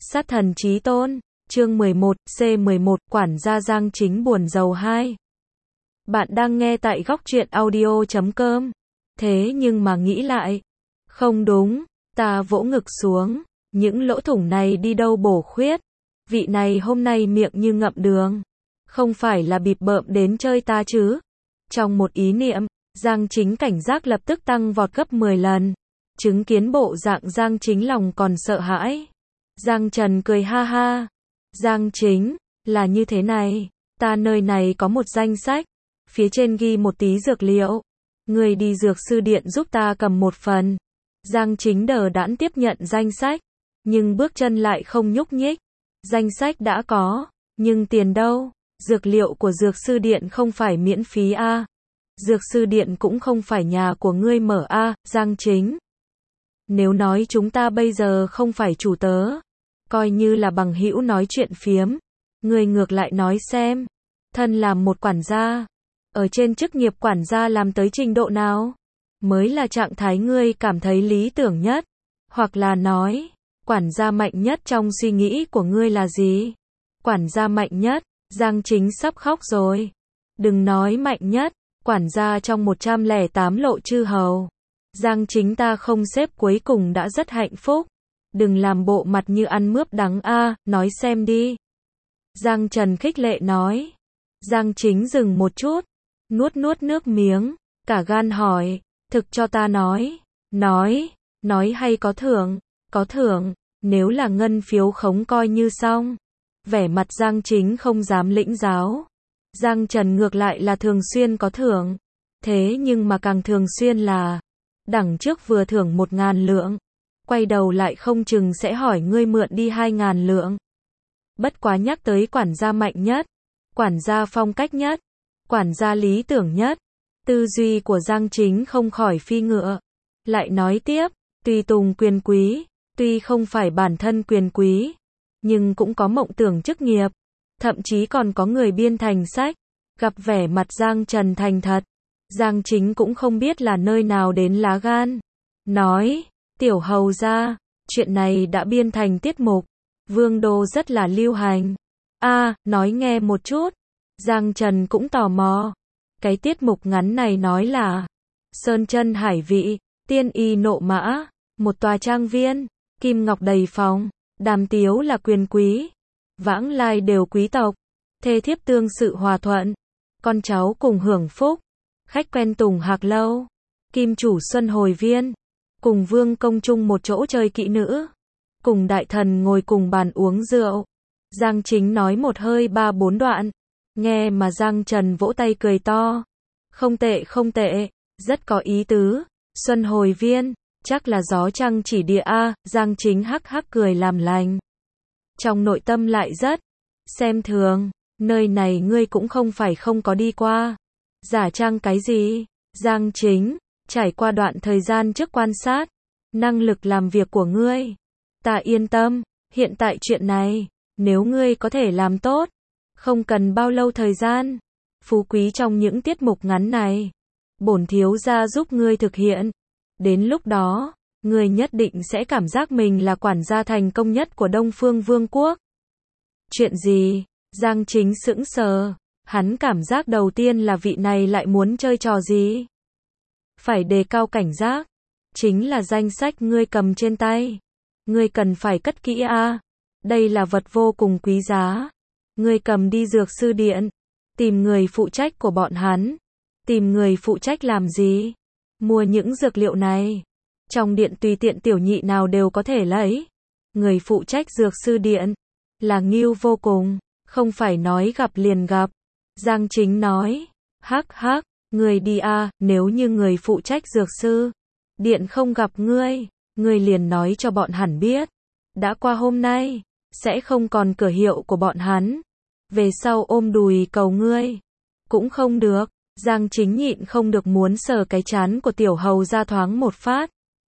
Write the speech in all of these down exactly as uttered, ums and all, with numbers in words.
Sát thần chí tôn, chương mười một, C mười một, quản gia Giang Chính buồn rầu hai. Bạn đang nghe tại góc truyện audio chấm com. Thế nhưng mà nghĩ lại, không đúng, ta vỗ ngực xuống, những lỗ thủng này đi đâu bổ khuyết. Vị này hôm nay miệng như ngậm đường, không phải là bịp bợm đến chơi ta chứ. Trong một ý niệm, Giang Chính cảnh giác lập tức tăng vọt gấp mười lần. Chứng kiến bộ dạng Giang Chính lòng còn sợ hãi. Giang Trần cười ha ha. Giang Chính, là như thế này, ta nơi này có một danh sách, phía trên ghi một tí dược liệu. Người đi dược sư điện giúp ta cầm một phần. Giang Chính đờ đẫn tiếp nhận danh sách, nhưng bước chân lại không nhúc nhích. Danh sách đã có, nhưng tiền đâu? Dược liệu của dược sư điện không phải miễn phí a. À? Dược sư điện cũng không phải nhà của ngươi mở a, à, Giang Chính. Nếu nói chúng ta bây giờ không phải chủ tớ, coi như là bằng hữu nói chuyện phiếm, ngươi ngược lại nói xem, thân làm một quản gia, ở trên chức nghiệp quản gia làm tới trình độ nào, mới là trạng thái ngươi cảm thấy lý tưởng nhất, hoặc là nói, quản gia mạnh nhất trong suy nghĩ của ngươi là gì? Quản gia mạnh nhất, Giang Chính sắp khóc rồi. Đừng nói mạnh nhất, quản gia trong một trăm lẻ tám lộ chư hầu. Giang Chính ta không xếp cuối cùng đã rất hạnh phúc. Đừng làm bộ mặt như ăn mướp đắng a, à, nói xem đi. Giang Trần khích lệ nói. Giang Chính dừng một chút, nuốt nuốt nước miếng, cả gan hỏi, thực cho ta nói, nói, nói hay có thưởng, có thưởng, nếu là ngân phiếu khống coi như xong. Vẻ mặt Giang Chính không dám lĩnh giáo. Giang Trần ngược lại là thường xuyên có thưởng, thế nhưng mà càng thường xuyên là, đằng trước vừa thưởng một ngàn lượng, quay đầu lại không chừng sẽ hỏi ngươi mượn đi hai ngàn lượng. Bất quá nhắc tới quản gia mạnh nhất, quản gia phong cách nhất, quản gia lý tưởng nhất, tư duy của Giang Chính không khỏi phi ngựa. Lại nói tiếp, tùy tùng quyền quý, tuy không phải bản thân quyền quý, nhưng cũng có mộng tưởng chức nghiệp, thậm chí còn có người biên thành sách. Gặp vẻ mặt Giang Trần thành thật, Giang Chính cũng không biết là nơi nào đến lá gan. Nói, tiểu hầu gia, chuyện này đã biên thành tiết mục, vương đô rất là lưu hành. A, à, nói nghe một chút. Giang Trần cũng tò mò. Cái tiết mục ngắn này nói là sơn chân hải vị, tiên y nộ mã, một tòa trang viên, kim ngọc đầy phòng, đàm tiếu là quyền quý, vãng lai đều quý tộc, thê thiếp tương sự hòa thuận, con cháu cùng hưởng phúc, khách quen tùng hạc lâu, kim chủ xuân hồi viên, cùng vương công chung một chỗ chơi kỹ nữ, cùng đại thần ngồi cùng bàn uống rượu. Giang Chính nói một hơi ba bốn đoạn, nghe mà Giang Trần vỗ tay cười to. Không tệ không tệ, rất có ý tứ, xuân hồi viên, chắc là gió trăng chỉ địa a. Giang Chính hắc hắc cười làm lành. Trong nội tâm lại rất xem thường, nơi này ngươi cũng không phải không có đi qua. Giả trang cái gì? Giang Chính, trải qua đoạn thời gian trước quan sát, năng lực làm việc của ngươi, ta yên tâm, hiện tại chuyện này, nếu ngươi có thể làm tốt, không cần bao lâu thời gian, phú quý trong những tiết mục ngắn này, bổn thiếu gia giúp ngươi thực hiện. Đến lúc đó, ngươi nhất định sẽ cảm giác mình là quản gia thành công nhất của Đông Phương Vương quốc. Chuyện gì? Giang Chính sững sờ, hắn cảm giác đầu tiên là vị này lại muốn chơi trò gì? Phải đề cao cảnh giác, chính là danh sách ngươi cầm trên tay. Ngươi cần phải cất kỹ a, à. Đây là vật vô cùng quý giá. Ngươi cầm đi dược sư điện, tìm người phụ trách của bọn hắn. Tìm người phụ trách làm gì? Mua những dược liệu này. Trong điện tùy tiện tiểu nhị nào đều có thể lấy. Người phụ trách dược sư điện là ngưu vô cùng, không phải nói gặp liền gặp. Giang Chính nói, hắc hắc, ngươi đi a, à, nếu như người phụ trách dược sư điện không gặp ngươi, ngươi liền nói cho bọn hắn biết, đã qua hôm nay, sẽ không còn cửa hiệu của bọn hắn. Về sau ôm đùi cầu ngươi, cũng không được. Giang Chính nhịn không được muốn sờ cái trán của tiểu hầu ra thoáng một phát.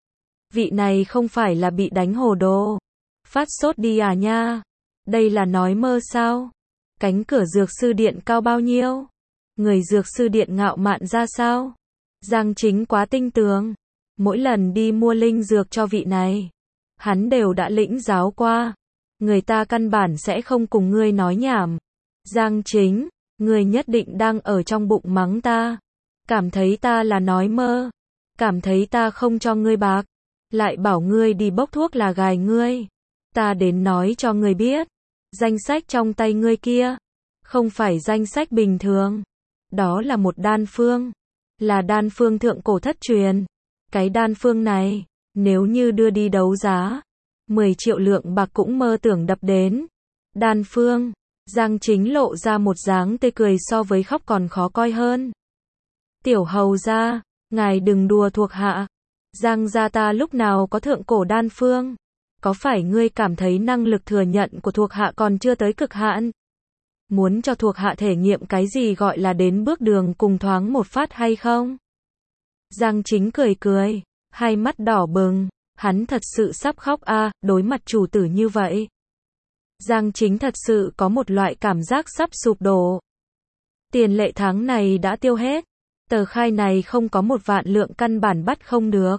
Vị này không phải là bị đánh hồ đồ, phát sốt đi à nha. Đây là nói mơ sao? Cánh cửa dược sư điện cao bao nhiêu? Người dược sư điện ngạo mạn ra sao? Giang Chính quá tinh tường. Mỗi lần đi mua linh dược cho vị này, hắn đều đã lĩnh giáo qua. người ta căn bản sẽ không cùng ngươi nói nhảm. Giang Chính, ngươi nhất định đang ở trong bụng mắng ta, cảm thấy ta là nói mơ, cảm thấy ta không cho ngươi bạc, lại bảo ngươi đi bốc thuốc là gài ngươi. Ta đến nói cho ngươi biết, danh sách trong tay ngươi kia, không phải danh sách bình thường. Đó là một đan phương, là đan phương thượng cổ thất truyền. Cái đan phương này, nếu như đưa đi đấu giá, mười triệu lượng bạc cũng mơ tưởng đập đến. Đan phương, Giang Chính lộ ra một dáng tươi cười so với khóc còn khó coi hơn. Tiểu hầu gia, ngài đừng đùa thuộc hạ. Giang gia ta lúc nào có thượng cổ đan phương? Có phải ngươi cảm thấy năng lực thừa nhận của thuộc hạ còn chưa tới cực hạn? Muốn cho thuộc hạ thể nghiệm cái gì gọi là đến bước đường cùng thoáng một phát hay không? Giang Chính cười cười, hai mắt đỏ bừng, hắn thật sự sắp khóc a, à, đối mặt chủ tử như vậy. Giang Chính thật sự có một loại cảm giác sắp sụp đổ. Tiền lệ tháng này đã tiêu hết, tờ khai này không có một vạn lượng căn bản bắt không được.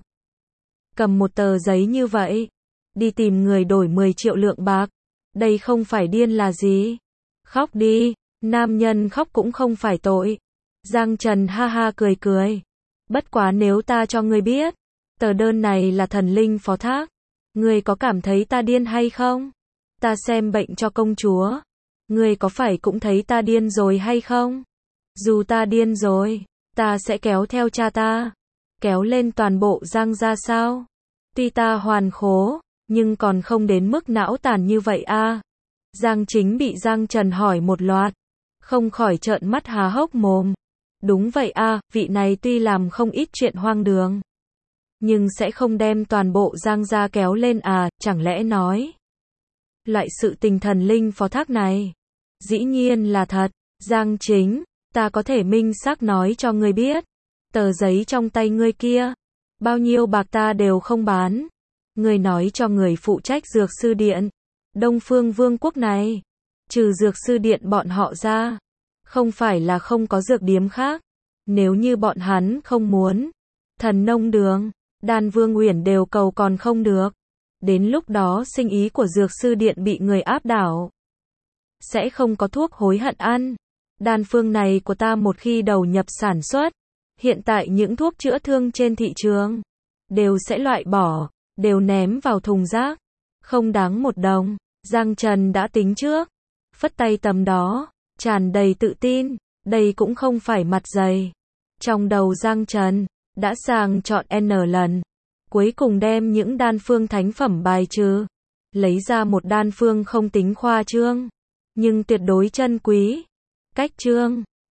Cầm một tờ giấy như vậy, đi tìm người đổi mười triệu lượng bạc, đây không phải điên là gì? Khóc đi, nam nhân khóc cũng không phải tội. Giang Trần ha ha cười cười. Bất quá nếu ta cho ngươi biết, tờ đơn này là thần linh phó thác, ngươi có cảm thấy ta điên hay không? Ta xem bệnh cho công chúa, ngươi có phải cũng thấy ta điên rồi hay không? Dù ta điên rồi, ta sẽ kéo theo cha ta, kéo lên toàn bộ Giang gia sao? Tuy ta hoàn khố, nhưng còn không đến mức não tàn như vậy a. À. Giang Chính bị Giang Trần hỏi một loạt, không khỏi trợn mắt há hốc mồm. Đúng vậy a, à, vị này tuy làm không ít chuyện hoang đường, nhưng sẽ không đem toàn bộ Giang gia kéo lên à, chẳng lẽ nói. Loại sự tình thần linh phó thác này, dĩ nhiên là thật. Giang Chính, ta có thể minh xác nói cho ngươi biết, tờ giấy trong tay ngươi kia, bao nhiêu bạc ta đều không bán. Ngươi nói cho người phụ trách dược sư điện, Đông Phương Vương quốc này, trừ dược sư điện bọn họ ra, không phải là không có dược điếm khác. Nếu như bọn hắn không muốn, thần nông đường, Đan Vương Uyển đều cầu còn không được. Đến lúc đó sinh ý của dược sư điện bị người áp đảo, sẽ không có thuốc hối hận ăn. Đan phương này của ta một khi đầu nhập sản xuất, hiện tại những thuốc chữa thương trên thị trường đều sẽ loại bỏ, đều ném vào thùng rác, không đáng một đồng. Giang Trần đã tính trước, phất tay tầm đó, tràn đầy tự tin, đây cũng không phải mặt dày. Trong đầu Giang Trần đã sàng chọn N lần, cuối cùng đem những đan phương thánh phẩm bài trừ, lấy ra một đan phương không tính khoa trương, nhưng tuyệt đối chân quý. Cách trương